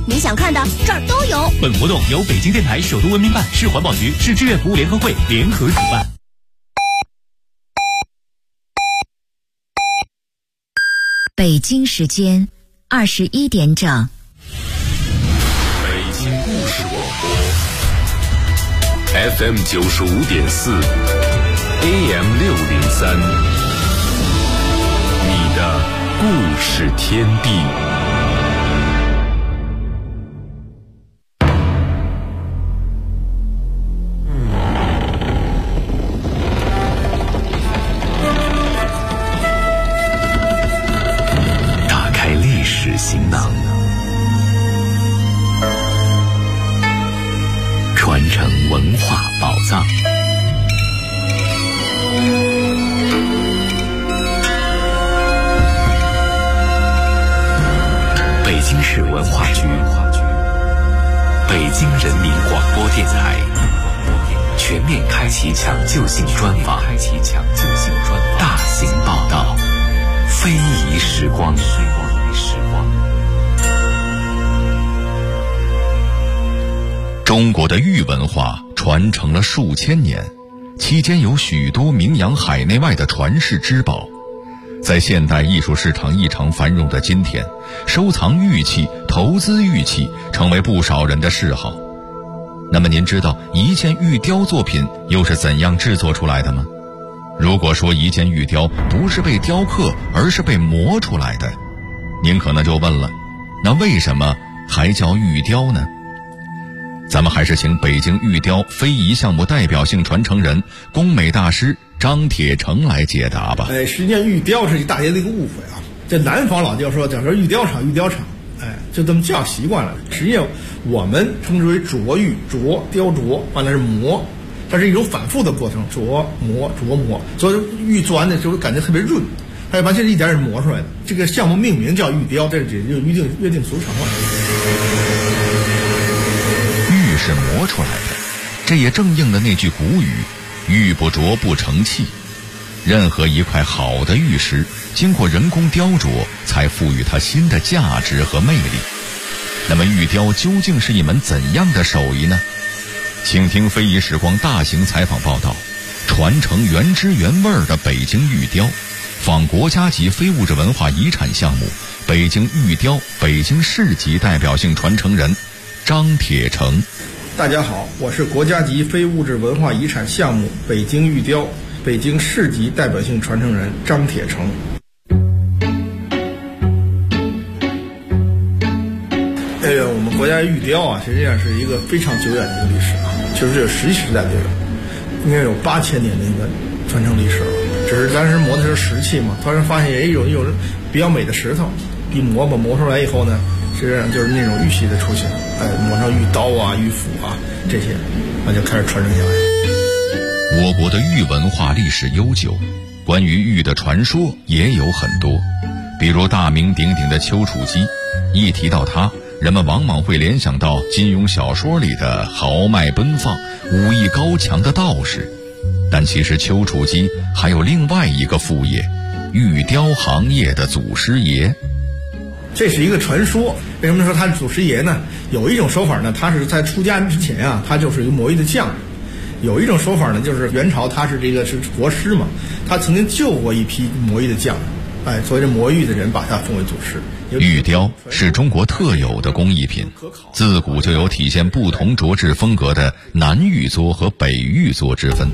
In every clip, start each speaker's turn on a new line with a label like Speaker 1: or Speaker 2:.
Speaker 1: 你想看的这儿都有。
Speaker 2: 本活动由北京电台首都文明办、市环保局、市志愿服务联合会联合主办。
Speaker 3: 北京时间21点整。
Speaker 4: 北京故事广播 FM 95.4 AM 603，你的故事天地。打开历史行囊，传承文化宝藏。北京市文化局、北京人民广播电台全面开启抢救性专访，大型报道，非遗时光。
Speaker 5: 中国的玉文化传承了数千年，期间有许多名扬海内外的传世之宝。在现代艺术市场异常繁荣的今天，收藏玉器、投资玉器成为不少人的嗜好。那么您知道一件玉雕作品又是怎样制作出来的吗？如果说一件玉雕不是被雕刻，而是被磨出来的，您可能就问了，那为什么还叫玉雕呢？咱们还是请北京玉雕非遗项目代表性传承人、工美大师张铁成来解答吧。
Speaker 6: 实际上玉雕是大家的一个误会啊。这南方老就说讲说玉雕厂，就这么叫习惯了。实际上我们称之为琢玉，雕琢完了是磨，它是一种反复的过程，琢磨，所以玉做完的时候感觉特别润，它完全是一点点磨出来的。这个项目命名叫玉雕，这就约定俗成了。
Speaker 5: 是磨出来的，这也正应了那句古语，玉不琢不成器。任何一块好的玉石经过人工雕琢，才赋予它新的价值和魅力。那么玉雕究竟是一门怎样的手艺呢？请听非遗时光大型采访报道，传承原汁原味的北京玉雕，访国家级非物质文化遗产项目北京玉雕北京市级代表性传承人张铁成。
Speaker 6: 大家好，我是国家级非物质文化遗产项目北京玉雕北京市级代表性传承人张铁成。我们国家玉雕啊，实际上是一个非常久远的一个历史啊，就是石器时代就有，应该有8000年的一个传承历史了。只是当时磨的是石器嘛，突然发现也有比较美的石头，一磨出来以后呢，实际上就是那种玉器的出现。磨上玉刀啊、玉斧啊这些，那就开始传承下来。
Speaker 5: 我国的玉文化历史悠久，关于玉的传说也有很多。比如大名鼎鼎的丘处机，一提到它，人们往往会联想到金庸小说里的豪迈奔放、武艺高强的道士。但其实丘处机还有另外一个副业，玉雕行业的祖师爷。
Speaker 6: 这是一个传说，为什么说他是祖师爷呢？有一种说法呢，他是在出家之前啊，他就是一个磨玉的匠人；有一种说法呢，就是元朝他是国师嘛，他曾经救过一批磨玉的匠人，所以这磨玉的人把他封为祖师。
Speaker 5: 玉雕是中国特有的工艺品，自古就有体现不同琢制风格的南玉作和北玉作之分。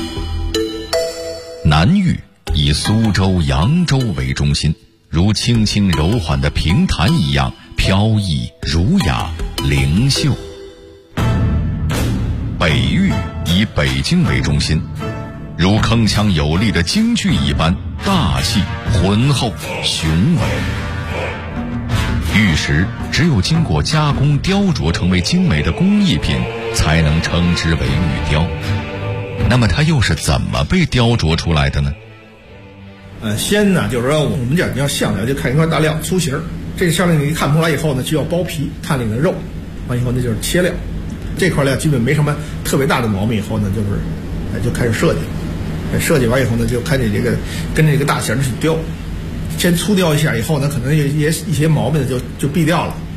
Speaker 5: 南玉以苏州、扬州为中心，如轻轻柔缓的平弹一样飘逸儒雅灵秀。北玉以北京为中心，如铿锵有力的京剧一般大气浑厚雄伟。玉石只有经过加工雕琢成为精美的工艺品，才能称之为玉雕。那么它又是怎么被雕琢出来的呢？
Speaker 6: 先呢，就是说我们讲叫项料，就看一块大料粗形，这个项料你看不出来以后呢，就要剥皮，看里面的肉，完以后那就是切料。这块料基本没什么特别大的毛病，以后呢就开始设计，设计完以后呢，就看你这个跟这个大型去雕，先粗雕一下，以后呢可能一些毛病就避掉了。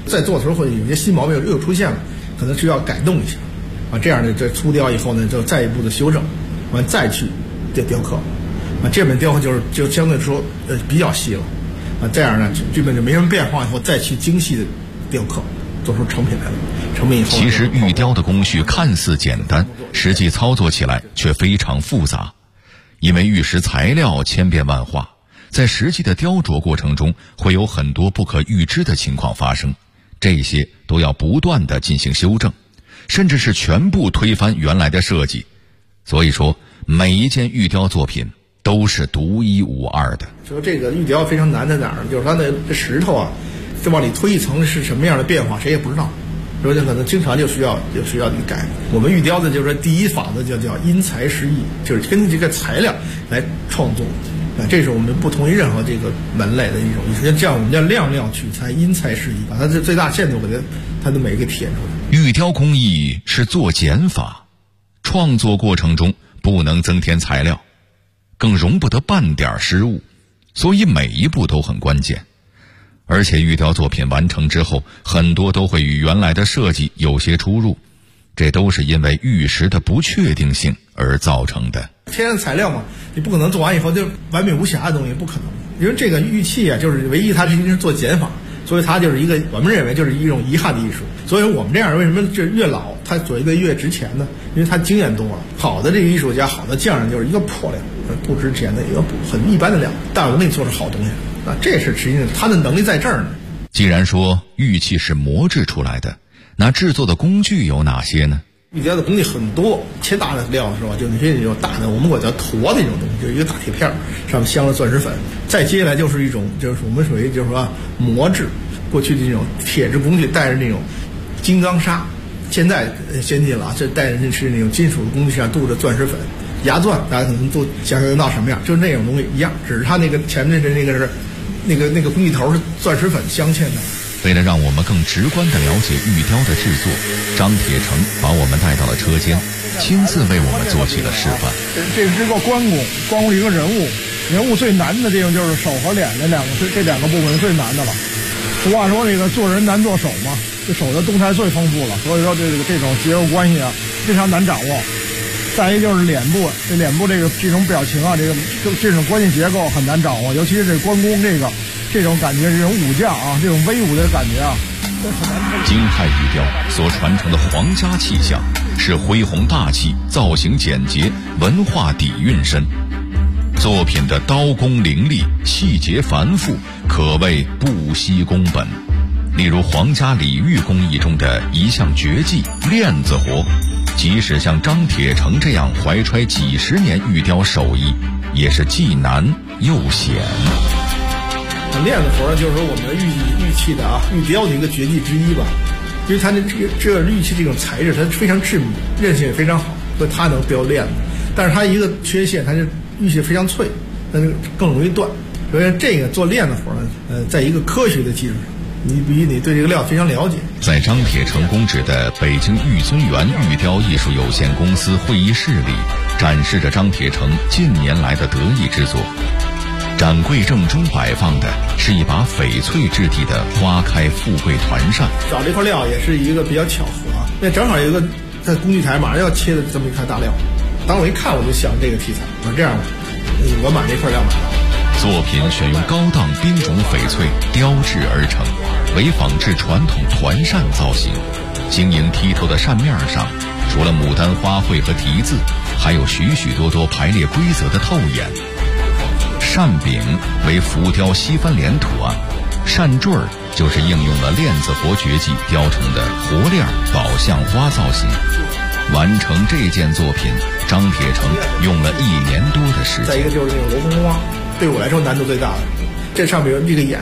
Speaker 6: 在做的时候会有些新毛病又出现了，可能需要改动一下，这样的这粗雕以后呢，就再一步的修正，再去雕刻，这本雕刻就相对说比较细了，这样呢基本就没什么变化，以后再去精细的雕刻，做出成品来了。成品以后，
Speaker 5: 其实玉雕的工序看似简单，实际操作起来却非常复杂，因为玉石材料千变万化，在实际的雕琢过程中会有很多不可预知的情况发生，这些都要不断地进行修正，甚至是全部推翻原来的设计。所以说每一件玉雕作品都是独一无二的。
Speaker 6: 说这个玉雕非常难在哪儿呢？就是它的石头啊，就往里推一层是什么样的变化，谁也不知道。所以可能经常就需要你改。我们玉雕的就是说第一法子叫因材施艺，就是根据这个材料来创作。这是我们不同于任何这个门类的一种艺术，这样我们叫量料取材，因材施艺，把它的最大限度给它的美给体现出来。
Speaker 5: 玉雕工艺是做减法，创作过程中不能增添材料，更容不得半点失误，所以每一步都很关键。而且玉雕作品完成之后，很多都会与原来的设计有些出入，这都是因为玉石的不确定性而造成的。
Speaker 6: 天然材料嘛，你不可能做完以后就完美无瑕的东西，不可能。因为这个玉器啊，就是唯一它是做减法，所以它就是一个我们认为就是一种遗憾的艺术。所以我们这样为什么这越老它所谓的越值钱呢？因为它经验多了。好的这个艺术家，好的匠人就是一个破量，不值钱的一个很一般的量，但我给你做出好东西。这是实际上他的能力在这儿呢。
Speaker 5: 既然说玉器是磨制出来的，那制作的工具有哪些呢？
Speaker 6: 玉雕的工具很多，切大的料是吧？就那些那种大的，我们管叫坨的那种东西，就一个大铁片，上面镶了钻石粉。再接下来就是一种，就是我们属于就是说磨制，过去的这种铁制工具带着那种金刚砂，现在先进了啊，这带着那是那种金属的工具上镀着钻石粉。牙钻大家可能都想象到什么样，就是那种东西一样，只是它那个前面是那个是那个工具头是钻石粉镶嵌的。
Speaker 5: 为了让我们更直观地了解玉雕的制作，张铁成把我们带到了车间，亲自为我们做起了示范。
Speaker 7: 这是个关公，关公一个人物最难的地方就是手和脸这两个部分是最难的了。俗话说这个做人难做手嘛，这手的动态最丰富了，所以说这种结构关系啊非常难掌握。再一就是脸部，这脸部这种表情啊，这种关系结构很难掌握，尤其是这关公这种感觉，这种武将啊，这种威武的感觉啊，
Speaker 5: 京泰玉雕所传承的皇家气象是恢宏大气，造型简洁，文化底蕴深。作品的刀工凌厉，细节繁复，可谓不惜工本。例如皇家礼玉工艺中的一项绝技链子活，即使像张铁成这样怀揣几十年玉雕手艺，也是既难又险。
Speaker 6: 链子活就是说我们的玉器的玉雕的一个绝技之一吧，因为它这玉器这种材质它非常致密，韧性也非常好，所以它能雕链子。但是它一个缺陷，它是玉器非常脆，那就更容易断。所以这个做链子活呢，在一个科学的基础上，你必须得对这个料非常了解。
Speaker 5: 在张铁成公址的北京玉尊园玉雕艺术有限公司会议室里，展示着张铁成近年来的得意之作。展柜正中摆放的是一把翡翠质地的花开富贵团扇。
Speaker 6: 找这块料也是一个比较巧合啊，那正好有一个在工具台马上要切的这么一块大料，当我一看我就想这个题材，我说这样我把这块料买了。
Speaker 5: 作品选用高档冰种翡翠雕制而成，为仿制传统团扇造型。晶莹剔透的扇面上，除了牡丹花卉和题字，还有许许多多排列规则的透眼。扇柄为浮雕西番莲图案，扇坠就是应用了链子活绝技雕成的活链宝相花造型。完成这件作品，张铁成用了1年多的时间。
Speaker 6: 再一个就是那个镂空花，对我来说难度最大的。这上面有这个眼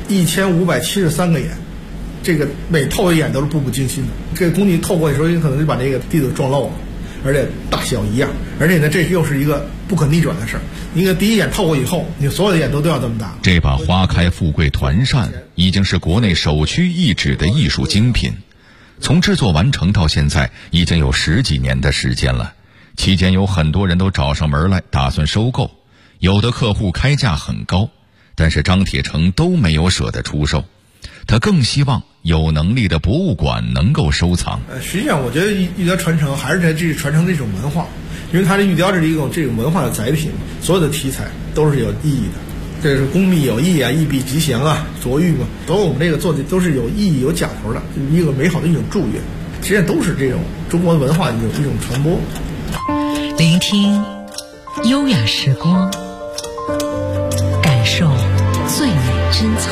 Speaker 6: ，1573个眼，这个每透一眼都是步步惊心的。这个工具透过的时候，你可能就把这个地子撞漏了，而且大小一样，而且呢，这又是一个不可逆转的事儿。一个第一眼透过以后，你所有的眼都要这么大。
Speaker 5: 这把花开富贵团扇已经是国内首屈一指的艺术精品，从制作完成到现在已经有10几年的时间了。期间有很多人都找上门来打算收购，有的客户开价很高，但是张铁成都没有舍得出售。他更希望有能力的博物馆能够收藏。
Speaker 6: 实际上我觉得玉雕传承还是在这传承这种文化，因为它的玉雕是一种这种文化的载体，所有的题材都是有意义的。这是工密有益啊，义必吉祥啊，卓玉嘛，都我们这个做的都是有意义、有讲头的，一个美好的一种祝愿，实际上都是这种中国文化的一种传播。
Speaker 8: 聆听优雅时光，感受最美珍藏。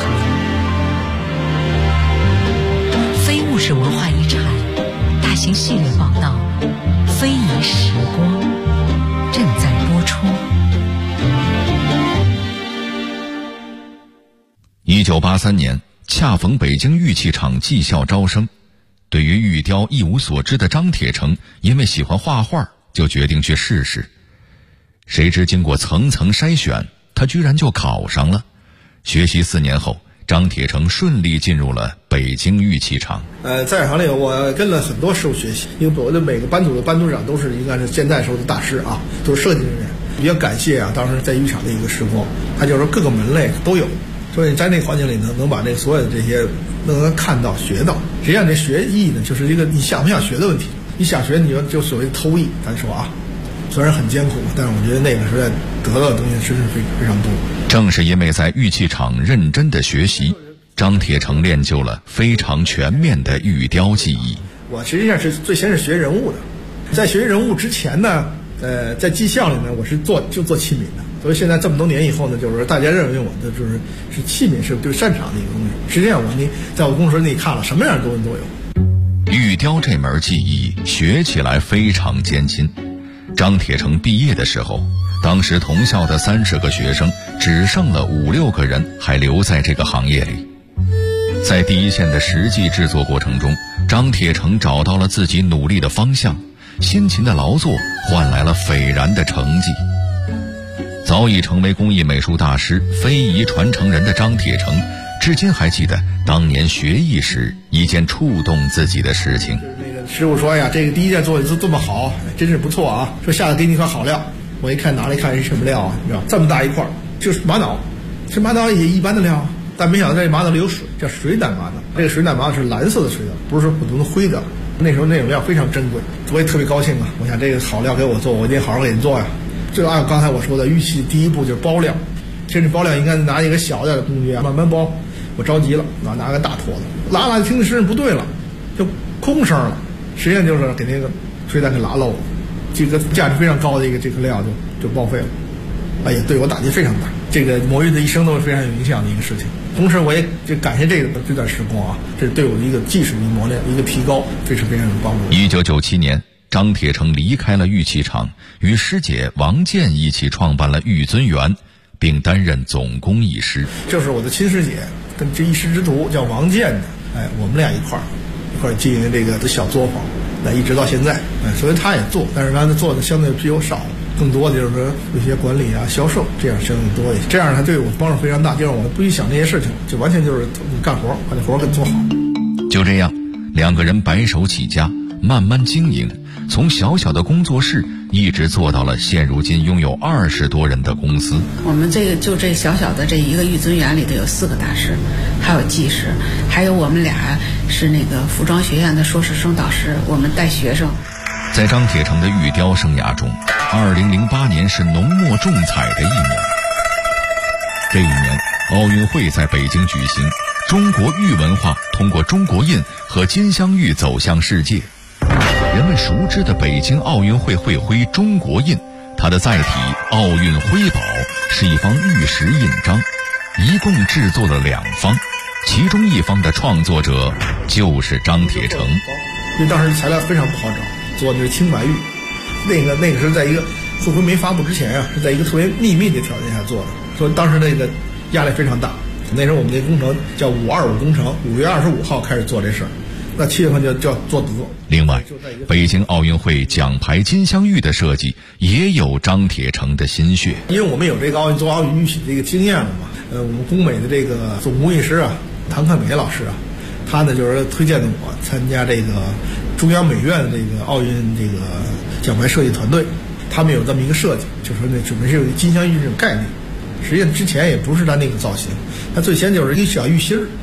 Speaker 8: 非物质文化遗产大型系列报道《非遗时光》正在播出。
Speaker 5: 1983年，恰逢北京玉器厂技校招生，对于玉雕一无所知的张铁成，因为喜欢画画，就决定去试试。谁知经过层层筛选，他居然就考上了。学习4年后，张铁成顺利进入了北京玉器厂。
Speaker 6: 在行里我跟了很多师傅学习，因为我的每个班组的班组长都是应该是现在时候的大师啊，都是设计人员。比较感谢啊，当时在玉厂的一个时光，他就是说各个门类都有。所以在那个环境里能把这所有的这些能看到学到，实际上这学艺呢，就是一个你想不想学的问题。你想学，你就所谓偷艺，咱说啊，虽然很艰苦，但是我觉得那个时代得到的东西真是非常多。
Speaker 5: 正是因为在玉器厂认真的学习，张铁成练就了非常全面的玉雕技艺。
Speaker 6: 我实际上是最先是学人物的，在学人物之前呢，在技校里呢，我是做器皿的。所以现在这么多年以后呢，就是大家认为我的是器皿是最擅长的一个东西。实际上你在我工作室里看了什么样的东西都有。
Speaker 5: 玉雕这门技艺学起来非常艰辛。张铁成毕业的时候，当时同校的30个学生只剩了5-6个人还留在这个行业里。在第一线的实际制作过程中，张铁成找到了自己努力的方向，辛勤的劳作换来了斐然的成绩。早已成为工艺美术大师、非遗传承人的张铁成，至今还记得当年学艺时一件触动自己的事情。
Speaker 6: 那个师傅说：“哎呀，这个第一件做的这么好，真是不错啊！说下次给你一块好料。”我一看拿来看是什么料啊？你知道，这么大一块，就是玛瑙。这玛瑙也一般的料，但没想到这玛瑙里有水，叫水胆玛瑙。这个水胆玛瑙是蓝色的水胆，不是普通的灰的。那时候那种料非常珍贵，我也特别高兴啊！我想这个好料给我做，我一定好好给你做呀。就按刚才我说的，玉器第一步就是包料。其实包料应该拿一个小点的工具啊，慢慢包。我着急了，拿个大坨子，拉听着声音不对了，就空声了。实际上就是给那个水胆给拉漏了，这个价值非常高的这个料就报废了。哎呀，对我打击非常大。这个磨玉的一生都是非常有影响的一个事情。同时，我也就感谢这段时光啊，这是对我的一个技术的磨练、一个提高，非常有帮助。
Speaker 5: 1997年。张铁成离开了玉器厂，与师姐王健一起创办了玉尊园，并担任总工艺师。
Speaker 6: 就是我的亲师姐，跟这一师之徒叫王健的，我们俩一块经营这个小作坊，一直到现在。所以他也做，但是他做的相对比较少，更多的就是说有些管理啊、销售这样相对多一些。这样他对我帮助非常大，就让我不去想这些事情，就完全就是干活，把这活给做好。
Speaker 5: 就这样，2个人白手起家，慢慢经营。从小小的工作室一直做到了现如今拥有20多人的公司。
Speaker 9: 我们这小小的这一个玉尊园里头有4个大师，还有技师，还有我们俩是那个服装学院的硕士生导师，我们带学生。
Speaker 5: 在张铁成的玉雕生涯中，2008年是浓墨重彩的一年。这一年，奥运会在北京举行，中国玉文化通过中国印和金镶玉走向世界。人们熟知的北京奥运会会徽中国印，它的载体奥运徽宝是一方玉石印章，一共制作了2方，其中一方的创作者就是张铁成。
Speaker 6: 因为当时材料非常不好找，做的是青白玉，那个是在一个会徽没发布之前啊，是在一个特别秘密的条件下做的，所以当时那个压力非常大。那时候我们那工程叫525工程，5月25号开始做这事儿。那7月份就叫做得。
Speaker 5: 另外，北京奥运会奖牌金镶玉的设计也有张铁成的心血。
Speaker 6: 因为我们有这个做奥运玉器的这个经验了嘛，我们工美的这个总工艺师啊，谭克美老师啊，他呢就是推荐的我参加这个中央美院的这个奥运这个奖牌设计团队，他们有这么一个设计，就是说那准备是有金镶玉这种概念。实际上之前也不是他那个造型，他最先就是一小玉芯儿。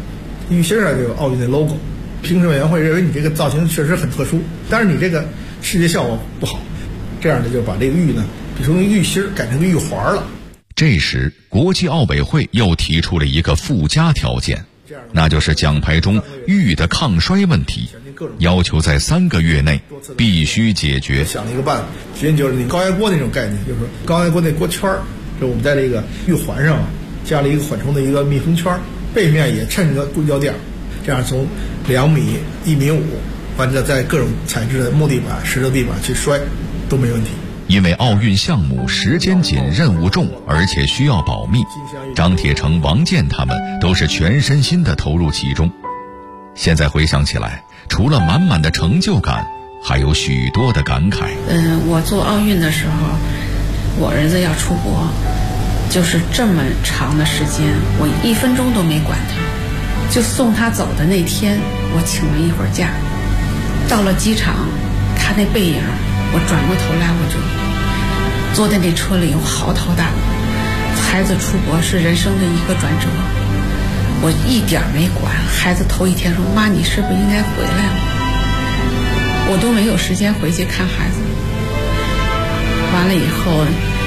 Speaker 6: 玉芯上就有奥运的 logo。评审委员会认为你这个造型确实很特殊，但是你这个视觉效果不好，这样的就把这个玉呢，比如从玉芯改成个玉环了。
Speaker 5: 这时，国际奥委会又提出了一个附加条件，那就是奖牌中玉的抗衰问题，要求在3个月内必须解决。
Speaker 6: 想了一个办法，实际就是你高压锅那种概念，就是高压锅那锅圈儿，就我们在这个玉环上加了一个缓冲的一个密封圈，背面也衬个硅胶垫，这样从2米、1.5米，完了在各种材质的木地板、石头地板去摔都没问题。
Speaker 5: 因为奥运项目时间紧、任务重，而且需要保密，张铁成、王健他们都是全身心的投入其中。现在回想起来，除了满满的成就感，还有许多的感慨。
Speaker 9: 我做奥运的时候，我儿子要出国，就是这么长的时间，我1分钟都没管他。就送他走的那天，我请了一会儿假，到了机场，看那背影，我转过头来，我就坐在那车里，我嚎啕大哭。孩子出国是人生的一个转折，我一点没管。孩子头1天说：“妈，你是不是应该回来了？”我都没有时间回去看孩子。完了以后。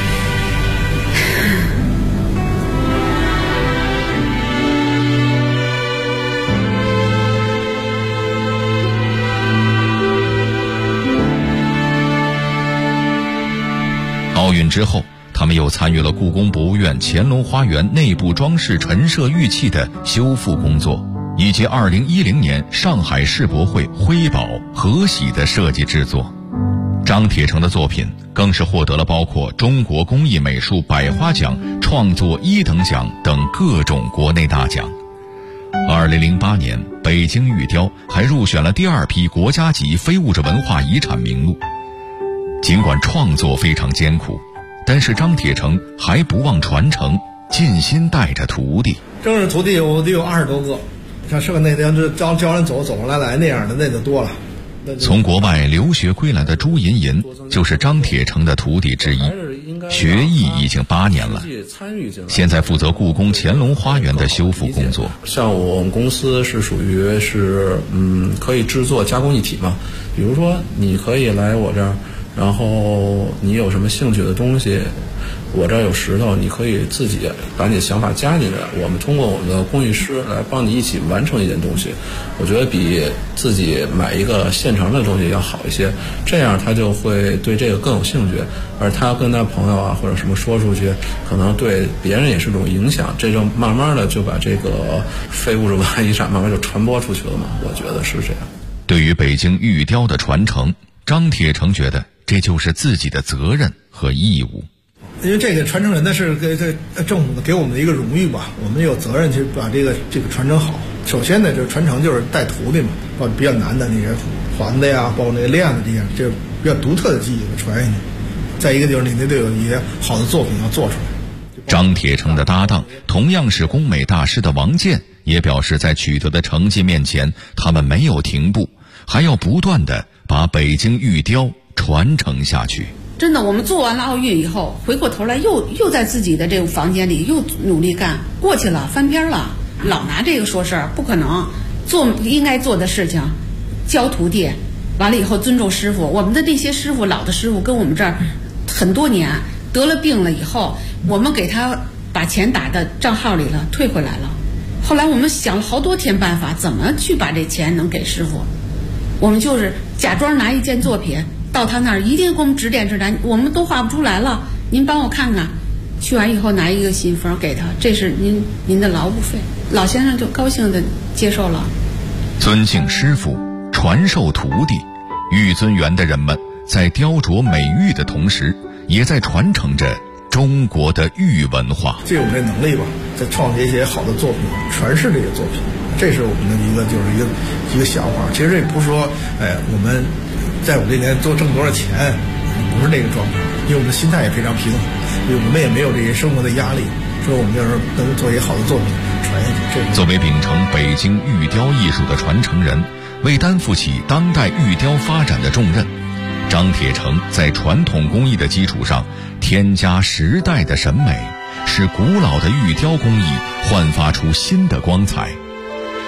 Speaker 5: 奥运之后，他们又参与了故宫博物院乾隆花园内部装饰陈设玉器的修复工作，以及2010年上海世博会徽宝、和玺的设计制作。张铁成的作品更是获得了包括中国工艺美术百花奖、创作1等奖等各种国内大奖。2008年，北京玉雕还入选了第2批国家级非物质文化遗产名录。尽管创作非常艰苦，但是张铁成还不忘传承，尽心带着徒弟。
Speaker 6: 正式徒弟我得有20多个，像剩下那天就教人走来那样的那就多了。
Speaker 5: 从国外留学归来的朱银银就是张铁成的徒弟之一，学艺已经8年了，现在负责故宫乾隆花园的修复工作。
Speaker 10: 像我们公司是属于可以制作加工一体嘛，比如说你可以来我这儿，然后你有什么兴趣的东西，我这儿有石头，你可以自己把你的想法加进来，我们通过我们的工艺师来帮你一起完成一件东西。我觉得比自己买一个现成的东西要好一些，这样他就会对这个更有兴趣，而他跟他朋友啊或者什么说出去，可能对别人也是种影响，这就慢慢的就把这个非物质文化遗产慢慢就传播出去了嘛，我觉得是这样。
Speaker 5: 对于北京玉雕的传承，张铁成觉得这就是自己的责任和义务。
Speaker 6: 因为这个传承人呢是给政府给我们的一个荣誉吧，我们有责任去把这个传承好。首先呢，就是传承就是带徒弟嘛，包括比较难的那些环子呀，包括那个链子这比较独特的技艺传下去。再一个就是你得有一些好的作品要做出来。
Speaker 5: 张铁成的搭档同样是工美大师的王健也表示，在取得的成绩面前，他们没有停步，还要不断的把北京玉雕传承下去。
Speaker 9: 真的，我们做完了奥运以后，回过头来又在自己的这个房间里又努力干，过去了，翻篇了，老拿这个说事儿，不可能。做应该做的事情，教徒弟，完了以后尊重师傅。我们的这些师傅，老的师傅跟我们这儿很多年，得了病了以后，我们给他把钱打到账号里了，退回来了。后来我们想了好多天办法，怎么去把这钱能给师傅。我们就是假装拿一件作品到他那儿，一定给我们指点，我们都画不出来了，您帮我看看。去完以后拿一个信封给他，这是您的劳务费。老先生就高兴地接受了。
Speaker 5: 尊敬师傅，传授徒弟，玉尊园的人们在雕琢美玉的同时，也在传承着中国的玉文化。
Speaker 6: 这我们的能力吧，在创建一些好的作品，传世这些作品，这是我们的一个想法。其实这不是说，我们在我这年挣多少钱，不是那个状态，因为我们的心态也非常平衡，因为我们也没有这些生活的压力，所以我们就是能做一些好的作品传下去。
Speaker 5: 作为秉承北京玉雕艺术的传承人，为担负起当代玉雕发展的重任，张铁成在传统工艺的基础上添加时代的审美，使古老的玉雕工艺焕发出新的光彩。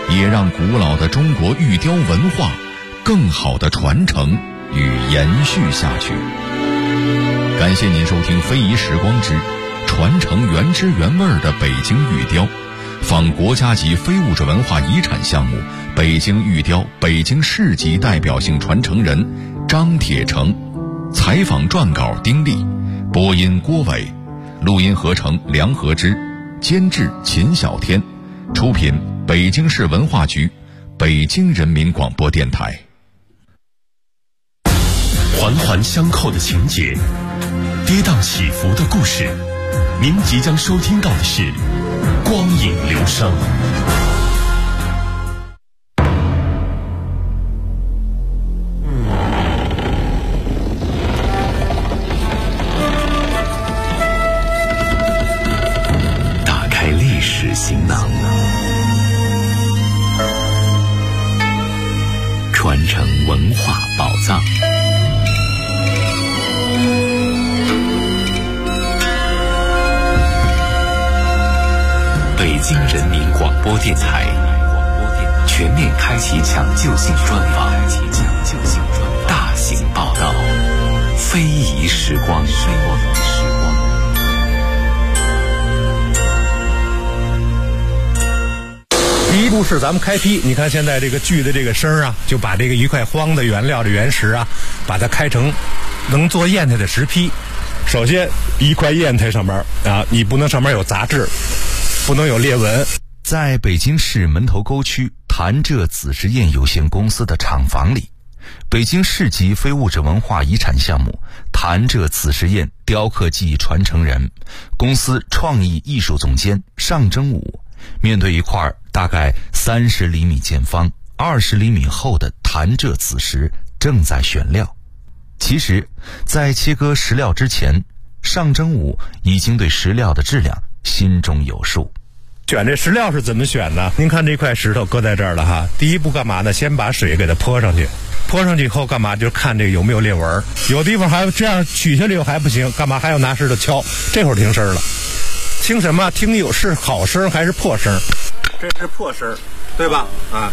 Speaker 5: 也让古老的中国玉雕文化更好的传承与延续下去。感谢您收听非遗时光之传承原汁原味的北京玉雕，访国家级非物质文化遗产项目北京玉雕北京市级代表性传承人张铁成，采访撰稿丁力，播音郭伟，录音合成梁和之，监制秦小天，出品北京市文化局，北京人民广播电台。
Speaker 2: 环环相扣的情节，跌宕起伏的故事，您即将收听到的是光影流声。
Speaker 4: 打开历史行囊，传承文化宝藏。北京人民广播电台全面开启抢救性专访，大型报道，非遗时光。
Speaker 11: 第一步是咱们开坯，你看现在这个锯的这个声啊，就把这个一块荒的原料的原石啊，把它开成能做砚台的石坯。首先一块砚台上面啊，你不能上面有杂质，不能有裂纹。
Speaker 12: 在北京市门头沟区潭柘紫石砚有限公司的厂房里，北京市级非物质文化遗产项目潭柘紫石砚雕刻技艺传承人、公司创意艺术总监尚征武，面对一块大概30厘米见方、20厘米厚的潭柘紫石，正在选料。其实，在切割石料之前，尚征武已经对石料的质量心中有数。
Speaker 11: 选这石料是怎么选呢？您看这块石头搁在这儿了哈，第一步干嘛呢？先把水给它泼上去，泼上去以后干嘛？就看这个有没有裂纹，有地方还这样取下来又还不行，干嘛还要拿石头敲？这会儿听声了，听什么？听有是好声还是破声？这是破声，对吧？啊，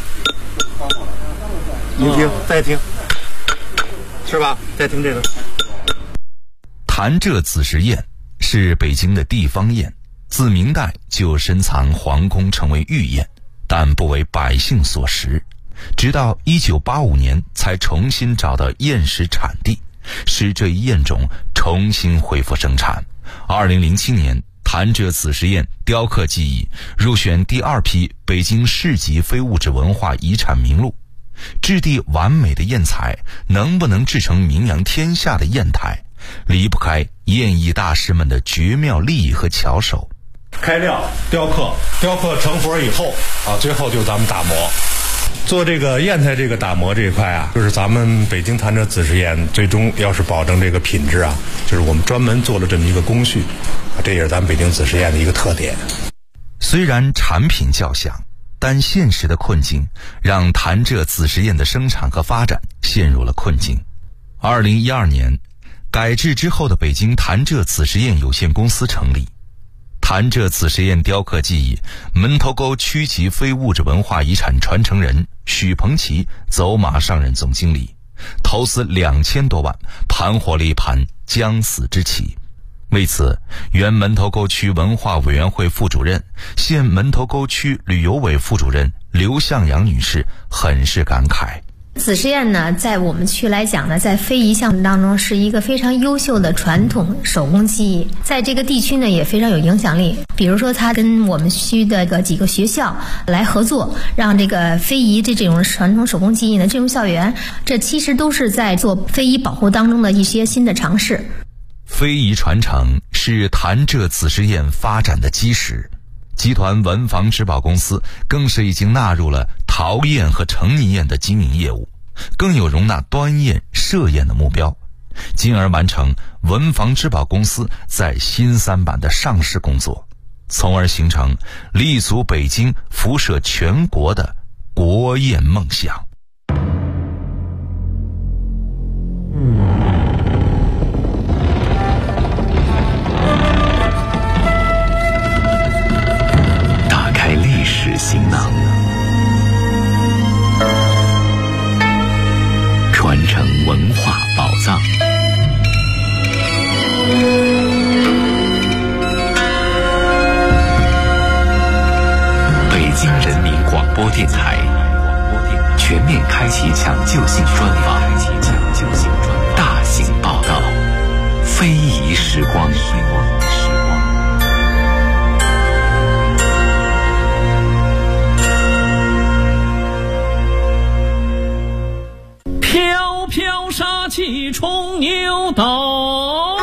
Speaker 11: 您听，再听，是吧？再听这个。
Speaker 12: 潭柘紫石砚是北京的地方砚，自明代就深藏皇宫，成为御砚，但不为百姓所食。直到1985年才重新找到砚石产地，使这一砚种重新恢复生产。2007年，潭柘紫石砚雕刻技艺入选第2批北京市级非物质文化遗产名录。质地完美的砚材能不能制成名扬天下的砚台，离不开砚艺大师们的绝妙技艺和巧手。
Speaker 11: 开料、雕刻成活以后啊，最后就咱们打磨。做这个砚台这个打磨这一块啊，就是咱们北京潭柘紫石砚最终要是保证这个品质啊，就是我们专门做了这么一个工序啊，这也是咱们北京紫石砚的一个特点。
Speaker 12: 虽然产品较小，但现实的困境让潭柘紫石砚的生产和发展陷入了困境。2012年，改制之后的北京潭柘紫石砚有限公司成立。潭柘紫石砚雕刻技艺门头沟区级非物质文化遗产传承人许鹏奇走马上任总经理，投资2000多万，盘活了一盘将死之棋。为此，原门头沟区文化委员会副主任、现门头沟区旅游委副主任刘向阳女士很是感慨。
Speaker 13: 紫石砚呢，在我们区来讲呢，在非遗项目当中是一个非常优秀的传统手工技艺，在这个地区呢也非常有影响力。比如说，他跟我们区的几个学校来合作，让这个非遗这种传统手工技艺呢进入校园，这其实都是在做非遗保护当中的一些新的尝试。
Speaker 12: 非遗传承是潭柘紫石砚发展的基石，集团文房织宝公司更是已经纳入了陶砚和成泥砚的经营业务，更有容纳端砚、设砚的目标，进而完成文房织宝公司在新三板的上市工作，从而形成立足北京、辐射全国的国砚梦想。
Speaker 4: 打开历史行囊， 抢救性专访，大型报道，非遗时光。
Speaker 14: 飘飘杀气冲牛斗，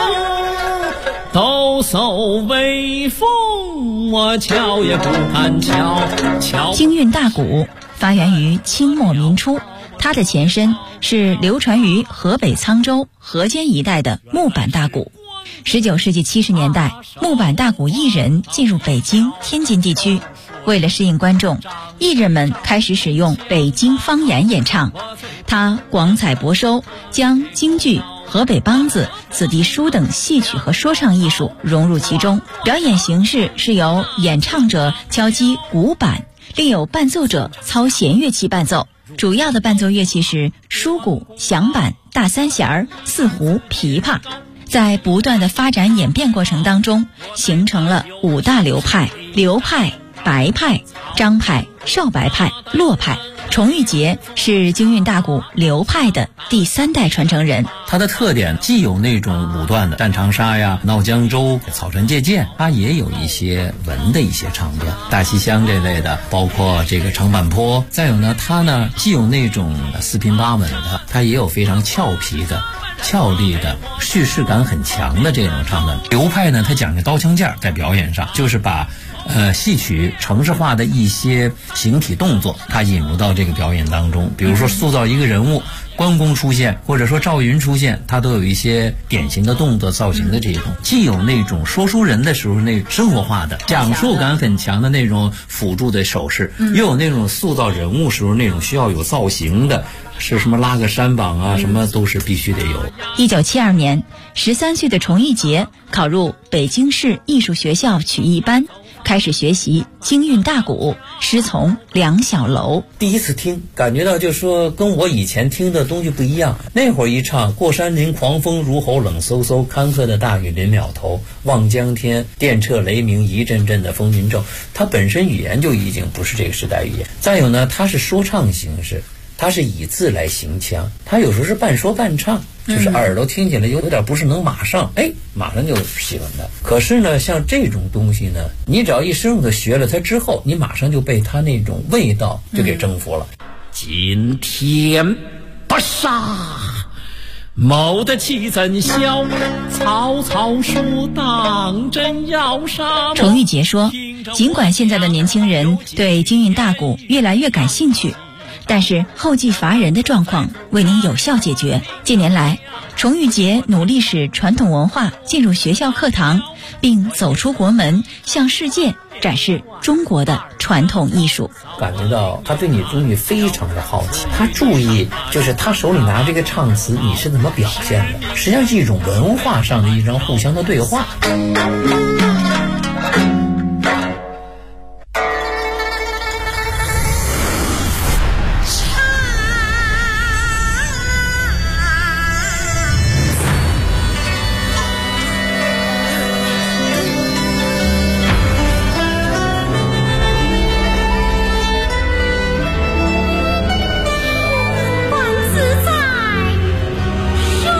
Speaker 14: 抖擞威风，我瞧也不敢瞧。
Speaker 15: 京韵大鼓发源于清末民初，它的前身是流传于河北沧州、河间一带的木板大鼓。19世纪70年代，木板大鼓艺人进入北京、天津地区，为了适应观众，艺人们开始使用北京方言演唱。他广采博收，将京剧、河北梆子、子弟书等戏曲和说唱艺术融入其中。表演形式是由演唱者敲击鼓板，另有伴奏者操弦乐器伴奏。主要的伴奏乐器是书鼓、响板、大三弦、四胡、琵琶。在不断的发展演变过程当中，形成了5大流派：刘派、白派、张派、少白派、骆派。崇玉杰是京韵大鼓刘派的第3代传承人。
Speaker 16: 它的特点既有那种武断的战长沙呀、闹江州、草船借箭，它也有一些文的一些唱段，大西厢这类的，包括这个长坂坡。再有呢，它呢既有那种四平八稳的，它也有非常俏皮的、俏丽的、叙事感很强的这种唱段。刘派呢，它讲究刀枪剑，在表演上就是把戏曲程式化的一些形体动作，它引入到这个表演当中。比如说塑造一个人物，关公出现，或者说赵云出现，它都有一些典型的动作造型的这种，既有那种说书人的时候那生活化的讲述感很强的那种辅助的手势，又有那种塑造人物时候那种需要有造型的，是什么拉个山膀啊，什么都是必须得有。
Speaker 15: 1972年，13岁的崇玉杰考入北京市艺术学校曲艺班，开始学习京韵大鼓，师从梁小楼。
Speaker 16: 第一次听，感觉到就是说跟我以前听的东西不一样。那会儿一唱过山林狂风如吼冷飕飕，坎坷的大雨临了头，望江天电掣雷鸣一阵阵的风云骤，它本身语言就已经不是这个时代语言。再有呢，它是说唱形式，它是以字来行腔，它有时候是半说半唱，就是耳朵听起来有点不是能马上就喜欢它。可是呢，像这种东西呢，你只要一深入的学了它之后，你马上就被它那种味道就给征服了。
Speaker 14: 今天不杀，谋得气怎消？曹操说当真要杀。
Speaker 15: 崇玉杰说，尽管现在的年轻人对京韵大鼓越来越感兴趣，但是后继乏人的状况未能有效解决。近年来，崇玉杰努力使传统文化进入学校课堂，并走出国门，向世界展示中国的传统艺术。
Speaker 16: 感觉到他对你东西非常的好奇，他注意就是他手里拿这个唱词你是怎么表现的，实际上是一种文化上的一种互相的对话。